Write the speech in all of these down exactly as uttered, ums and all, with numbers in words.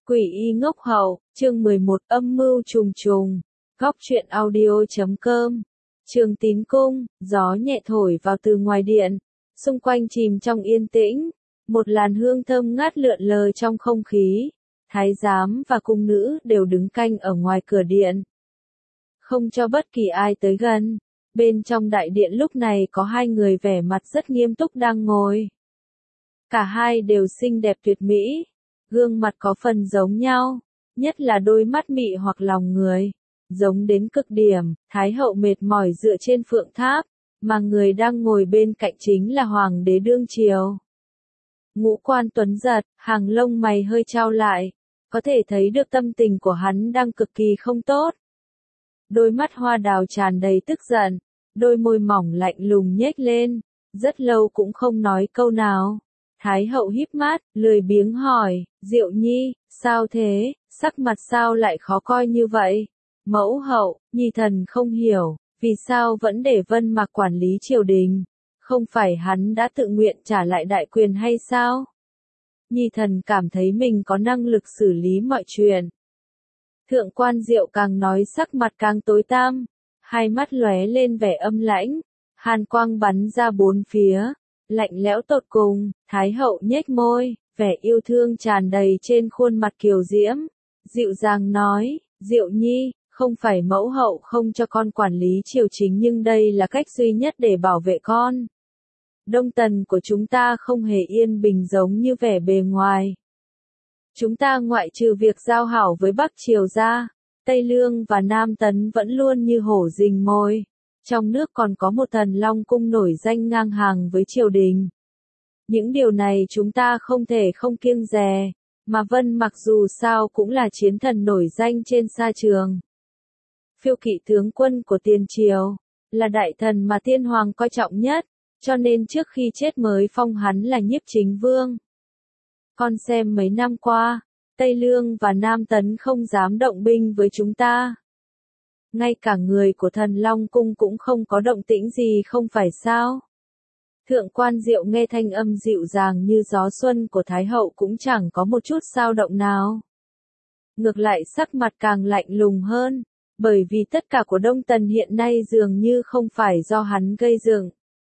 Quỷ y ngốc hậu, chương mười một âm mưu trùng trùng, góc truyện audio.com, Trường Tín Cung, gió nhẹ thổi vào từ ngoài điện, xung quanh chìm trong yên tĩnh, một làn hương thơm ngát lượn lờ trong không khí, thái giám và cung nữ đều đứng canh ở ngoài cửa điện. Không cho bất kỳ ai tới gần, bên trong đại điện lúc này có hai người vẻ mặt rất nghiêm túc đang ngồi. Cả hai đều xinh đẹp tuyệt mỹ. Gương mặt có phần giống nhau, nhất là đôi mắt mị hoặc lòng người, giống đến cực điểm. Thái hậu mệt mỏi dựa trên phượng tháp, mà người đang ngồi bên cạnh chính là hoàng đế đương triều. Ngũ quan tuấn giật, hàng lông mày hơi chau lại, có thể thấy được tâm tình của hắn đang cực kỳ không tốt. Đôi mắt hoa đào tràn đầy tức giận, đôi môi mỏng lạnh lùng nhếch lên, rất lâu cũng không nói câu nào. Thái hậu híp mắt, lười biếng hỏi, Diệu Nhi, sao thế, sắc mặt sao lại khó coi như vậy? Mẫu hậu, Nhi thần không hiểu, vì sao vẫn để Vân Mạc quản lý triều đình? Không phải hắn đã tự nguyện trả lại đại quyền hay sao? Nhi thần cảm thấy mình có năng lực xử lý mọi chuyện. Thượng quan Diệu càng nói sắc mặt càng tối tăm, hai mắt lóe lên vẻ âm lãnh, hàn quang bắn ra bốn phía. Lạnh lẽo tột cùng, Thái hậu nhếch môi, vẻ yêu thương tràn đầy trên khuôn mặt kiều diễm, dịu dàng nói, Diệu Nhi, không phải mẫu hậu không cho con quản lý triều chính nhưng đây là cách duy nhất để bảo vệ con. Đông Tần của chúng ta không hề yên bình giống như vẻ bề ngoài. Chúng ta ngoại trừ việc giao hảo với Bắc Triều ra, Tây Lương và Nam Tấn vẫn luôn như hổ rình mồi. Trong nước còn có một thần Long Cung nổi danh ngang hàng với triều đình. Những điều này chúng ta không thể không kiêng dè, mà Vân Mạc dù sao cũng là chiến thần nổi danh trên sa trường. Phiêu kỵ tướng quân của tiền triều, là đại thần mà tiên hoàng coi trọng nhất, cho nên trước khi chết mới phong hắn là nhiếp chính vương. Con xem mấy năm qua, Tây Lương và Nam Tấn không dám động binh với chúng ta. Ngay cả người của thần Long Cung cũng không có động tĩnh gì không phải sao? Thượng quan Diệu nghe thanh âm dịu dàng như gió xuân của Thái hậu cũng chẳng có một chút dao động nào. Ngược lại sắc mặt càng lạnh lùng hơn, bởi vì tất cả của Đông Tần hiện nay dường như không phải do hắn gây dựng,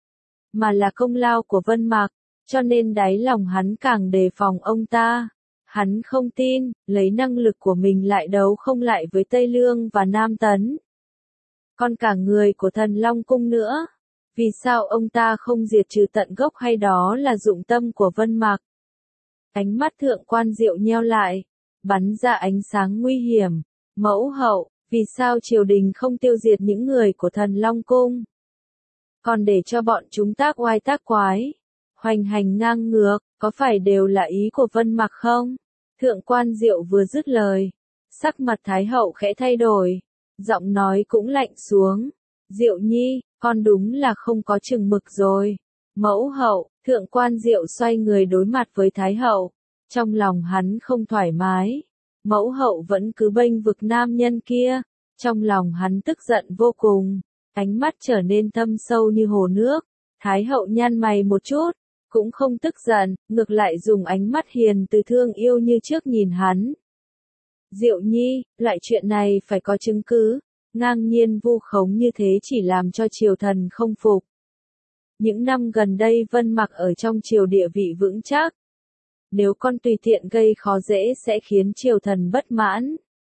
mà là công lao của Vân Mạc, cho nên đáy lòng hắn càng đề phòng ông ta. Hắn không tin, lấy năng lực của mình lại đấu không lại với Tây Lương và Nam Tấn. Còn cả người của thần Long Cung nữa. Vì sao ông ta không diệt trừ tận gốc hay đó là dụng tâm của Vân Mạc? Ánh mắt thượng quan Diệu nheo lại, bắn ra ánh sáng nguy hiểm. Mẫu hậu, vì sao triều đình không tiêu diệt những người của thần Long Cung? Còn để cho bọn chúng tác oai tác quái, hoành hành ngang ngược, có phải đều là ý của Vân Mạc không? Thượng quan Diệu vừa dứt lời, sắc mặt Thái hậu khẽ thay đổi, giọng nói cũng lạnh xuống. Diệu Nhi, con đúng là không có chừng mực rồi. Mẫu hậu, thượng quan Diệu xoay người đối mặt với Thái hậu, trong lòng hắn không thoải mái. Mẫu hậu vẫn cứ bênh vực nam nhân kia, trong lòng hắn tức giận vô cùng, ánh mắt trở nên thâm sâu như hồ nước. Thái hậu nhăn mày một chút, cũng không tức giận, ngược lại dùng ánh mắt hiền từ thương yêu như trước nhìn hắn. Diệu Nhi, loại chuyện này phải có chứng cứ, ngang nhiên vu khống như thế chỉ làm cho triều thần không phục. Những năm gần đây Vân Mạc ở trong triều địa vị vững chắc. Nếu con tùy tiện gây khó dễ sẽ khiến triều thần bất mãn.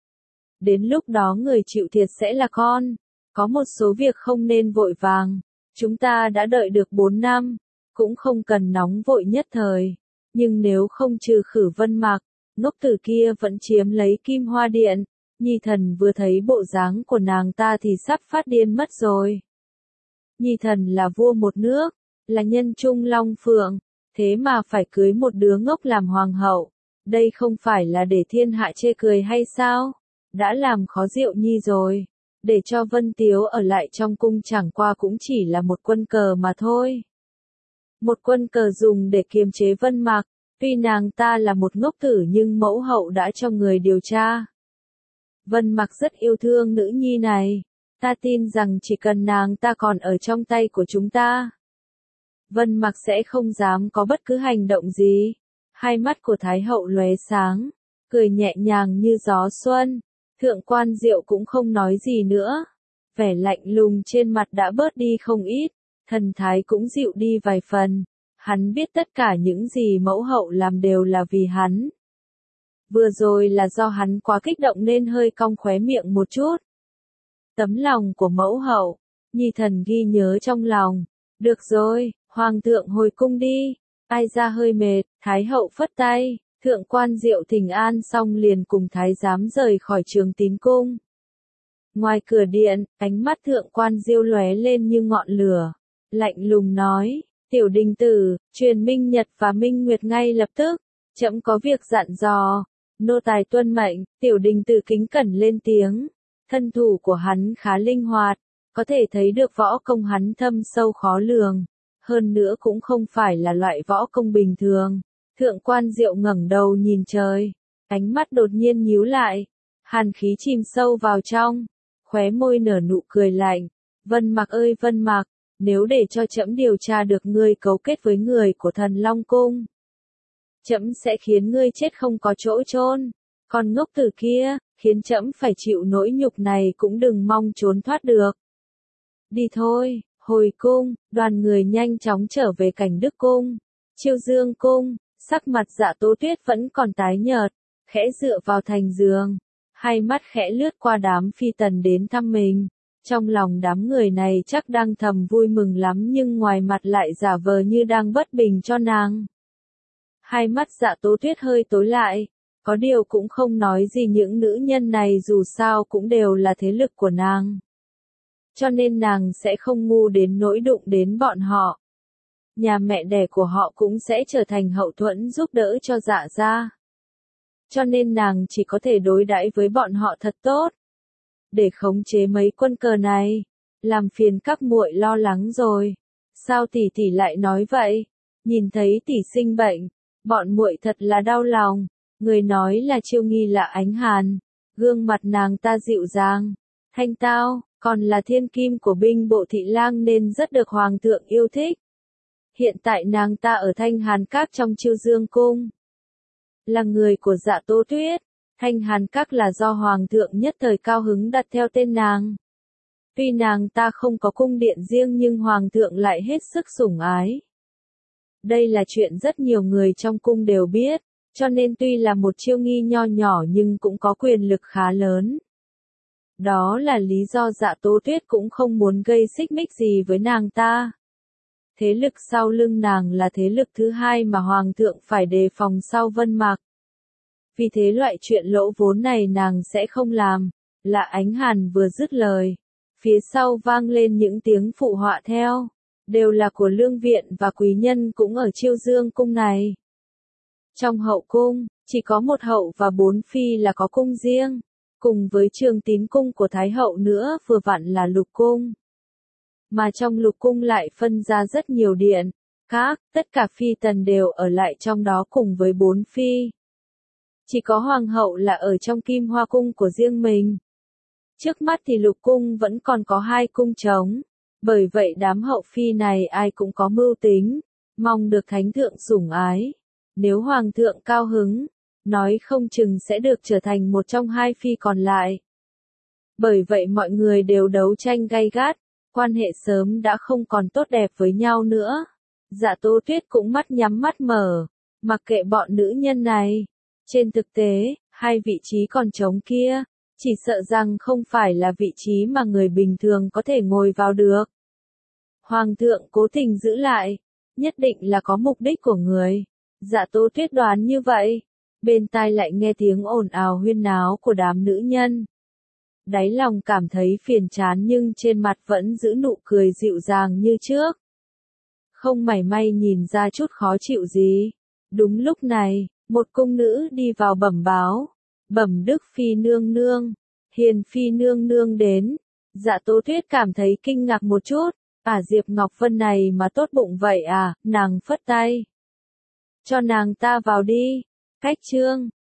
Đến lúc đó người chịu thiệt sẽ là con. Có một số việc không nên vội vàng. Chúng ta đã đợi được bốn năm. Cũng không cần nóng vội nhất thời, nhưng nếu không trừ khử Vân Mạc, ngốc tử kia vẫn chiếm lấy Kim Hoa Điện, Nhi thần vừa thấy bộ dáng của nàng ta thì sắp phát điên mất rồi. Nhi thần là vua một nước, là nhân trung long phượng, thế mà phải cưới một đứa ngốc làm hoàng hậu, đây không phải là để thiên hạ chê cười hay sao? Đã làm khó Diệu Nhi rồi, để cho Vân Tiếu ở lại trong cung chẳng qua cũng chỉ là một quân cờ mà thôi. Một quân cờ dùng để kiềm chế Vân Mạc, tuy nàng ta là một ngốc tử nhưng mẫu hậu đã cho người điều tra. Vân Mạc rất yêu thương nữ nhi này, ta tin rằng chỉ cần nàng ta còn ở trong tay của chúng ta, Vân Mạc sẽ không dám có bất cứ hành động gì. Hai mắt của Thái hậu lóe sáng, cười nhẹ nhàng như gió xuân. Thượng quan Diệu cũng không nói gì nữa. Vẻ lạnh lùng trên mặt đã bớt đi không ít, thần thái cũng dịu đi vài phần. Hắn biết tất cả những gì mẫu hậu làm đều là vì hắn. Vừa rồi là do hắn quá kích động nên hơi cong khóe miệng một chút. Tấm lòng của mẫu hậu, nhi thần ghi nhớ trong lòng. Được rồi, hoàng thượng hồi cung đi. Ai ra hơi mệt, thái hậu phất tay. Thượng quan Diệu thỉnh an xong liền cùng thái giám rời khỏi Trường Tín cung. Ngoài cửa điện, ánh mắt thượng quan Diêu lóe lên như ngọn lửa. Lạnh lùng nói, tiểu đình tử, truyền Minh Nhật và Minh Nguyệt ngay lập tức. Trẫm có việc dặn dò. Nô tài tuân mệnh, tiểu đình tử kính cẩn lên tiếng. Thân thủ của hắn khá linh hoạt, có thể thấy được võ công hắn thâm sâu khó lường. Hơn nữa cũng không phải là loại võ công bình thường. Thượng quan Diệu ngẩng đầu nhìn trời, ánh mắt đột nhiên nhíu lại, hàn khí chìm sâu vào trong, khóe môi nở nụ cười lạnh. Vân Mặc ơi Vân Mặc, nếu để cho trẫm điều tra được ngươi cấu kết với người của Thần Long Cung, trẫm sẽ khiến ngươi chết không có chỗ chôn. Còn ngốc tử kia, khiến trẫm phải chịu nỗi nhục này cũng đừng mong trốn thoát được. Đi thôi, hồi cung. Đoàn người nhanh chóng trở về Cảnh Đức cung. Chiêu Dương cung, sắc mặt Dạ Tố Tuyết vẫn còn tái nhợt, khẽ dựa vào thành giường, hai mắt khẽ lướt qua đám phi tần đến thăm mình. Trong lòng đám người này chắc đang thầm vui mừng lắm nhưng ngoài mặt lại giả vờ như đang bất bình cho nàng. Hai mắt Dạ Tố Tuyết hơi tối lại, có điều cũng không nói gì, những nữ nhân này dù sao cũng đều là thế lực của nàng. Cho nên nàng sẽ không ngu đến nỗi đụng đến bọn họ. Nhà mẹ đẻ của họ cũng sẽ trở thành hậu thuẫn giúp đỡ cho Dạ gia. Cho nên nàng chỉ có thể đối đãi với bọn họ thật tốt. Để khống chế mấy quân cờ này, làm phiền các muội lo lắng rồi. Sao tỷ tỷ lại nói vậy? Nhìn thấy tỷ sinh bệnh, bọn muội thật là đau lòng. Người nói là Chiêu Nghi là Ánh Hàn, gương mặt nàng ta dịu dàng, thanh tao, còn là thiên kim của binh bộ thị lang nên rất được hoàng thượng yêu thích. Hiện tại nàng ta ở Thanh Hàn Các trong Chiêu Dương cung, là người của Dạ Tố Tuyết. Thanh Hàn Các là do hoàng thượng nhất thời cao hứng đặt theo tên nàng. Tuy nàng ta không có cung điện riêng nhưng hoàng thượng lại hết sức sủng ái. Đây là chuyện rất nhiều người trong cung đều biết, cho nên tuy là một Chiêu Nghi nho nhỏ nhưng cũng có quyền lực khá lớn. Đó là lý do Dạ Tố Tuyết cũng không muốn gây xích mích gì với nàng ta. Thế lực sau lưng nàng là thế lực thứ hai mà hoàng thượng phải đề phòng sau Vân Mặc. Vì thế loại chuyện lỗ vốn này nàng sẽ không làm. Là Ánh Hàn vừa dứt lời, phía sau vang lên những tiếng phụ họa theo, đều là của lương viện và quý nhân cũng ở Chiêu Dương cung này. Trong hậu cung, chỉ có một hậu và bốn phi là có cung riêng, cùng với Trường Tín cung của Thái hậu nữa vừa vặn là lục cung. Mà trong lục cung lại phân ra rất nhiều điện, các, tất cả phi tần đều ở lại trong đó cùng với bốn phi. Chỉ có hoàng hậu là ở trong Kim Hoa cung của riêng mình. Trước mắt thì lục cung vẫn còn có hai cung trống, bởi vậy đám hậu phi này ai cũng có mưu tính, mong được thánh thượng sủng ái. Nếu hoàng thượng cao hứng, nói không chừng sẽ được trở thành một trong hai phi còn lại. Bởi vậy mọi người đều đấu tranh gay gắt, quan hệ sớm đã không còn tốt đẹp với nhau nữa. Dạ Tố Tuyết cũng mắt nhắm mắt mở, mặc kệ bọn nữ nhân này. Trên thực tế, hai vị trí còn trống kia, chỉ sợ rằng không phải là vị trí mà người bình thường có thể ngồi vào được. Hoàng thượng cố tình giữ lại, nhất định là có mục đích của người. Dạ Tố Tuyết đoán như vậy. Bên tai lại nghe tiếng ồn ào huyên náo của đám nữ nhân. Đáy lòng cảm thấy phiền chán nhưng trên mặt vẫn giữ nụ cười dịu dàng như trước. Không mảy may nhìn ra chút khó chịu gì. Đúng lúc này, một cung nữ đi vào bẩm báo. Bẩm Đức Phi nương nương, Hiền Phi nương nương đến. Dạ Tố Tuyết cảm thấy kinh ngạc một chút. À Diệp Ngọc Vân này mà tốt bụng vậy à, nàng phất tay. Cho nàng ta vào đi. Cách chương